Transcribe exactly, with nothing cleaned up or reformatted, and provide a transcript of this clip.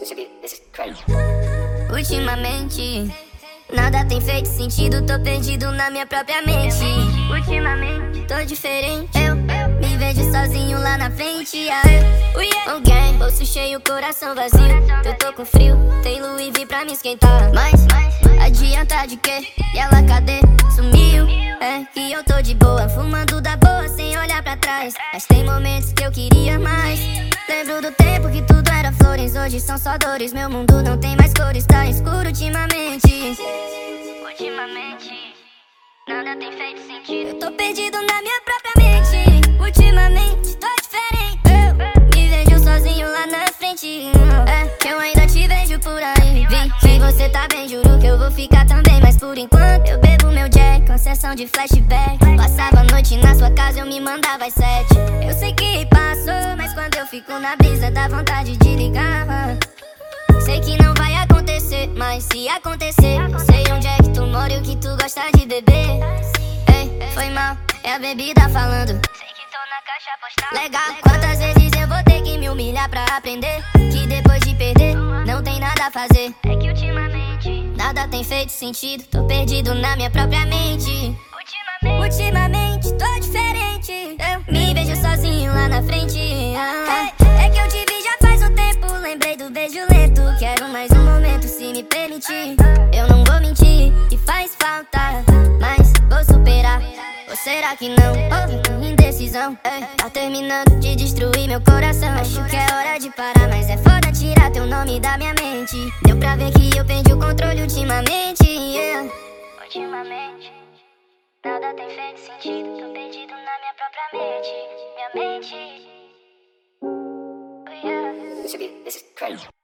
This should be, this is crazy. Ultimamente, nada tem feito sentido, tô perdido na minha própria mente. Ultimamente, tô diferente, eu, eu me vejo sozinho lá na frente. Ah, eu, yeah. Oh, gang, bolso cheio, coração vazio. Eu tô com frio, tem Louis V pra me esquentar. Mas, adianta de quê? E ela cadê? Sumiu, é que eu tô de boa, fumando da boa sem olhar pra trás. Mas tem momentos que eu queria mais. Lembro do tempo que tudo era flores, hoje são só dores. Meu mundo não tem mais cores, tá escuro ultimamente. Ultimamente, nada tem feito sentido. Eu tô perdido na minha própria mente. Ultimamente, tô diferente. Eu me vejo sozinho lá na frente. É que eu ainda te vejo por aí. Vi, se você tá bem, juro que eu vou ficar também. Mas por enquanto eu bebo meu Jack, com sessão de flashback. Passava a noite na sua casa, eu me mandava às sete. Eu sei que passou, mas quando eu fico na brisa dá vontade de ligar. Sei que não vai acontecer, mas se acontecer, eu sei onde é que tu mora e o que tu gosta de beber. Ei, foi mal, é a bebida falando. Sei que tô na caixa postal. Legal, quantas vezes eu vou ter que me humilhar pra aprender que depois de perder não tem nada a fazer. É que ultimamente nada tem feito sentido, tô perdido na minha própria mente. Ultimamente, ultimamente tô diferente, eu me vejo sozinho lá na frente. Ah, é que eu te vi já faz um tempo, lembrei do beijo lento. Quero mais um momento se me permitir. Eu não vou mentir, e faz falta, mas vou superar. Ou será que não? Oh, indecisão, ei, tá terminando de destruir meu coração. Acho que é hora de parar, mas é foda tirar teu nome da minha mente. Deu pra ver que eu perdi o controle ultimamente, yeah. Ultimamente, nada tem feito sentido, tô perdido na minha própria mente. Minha mente, oh, yeah. This should be, this is crazy.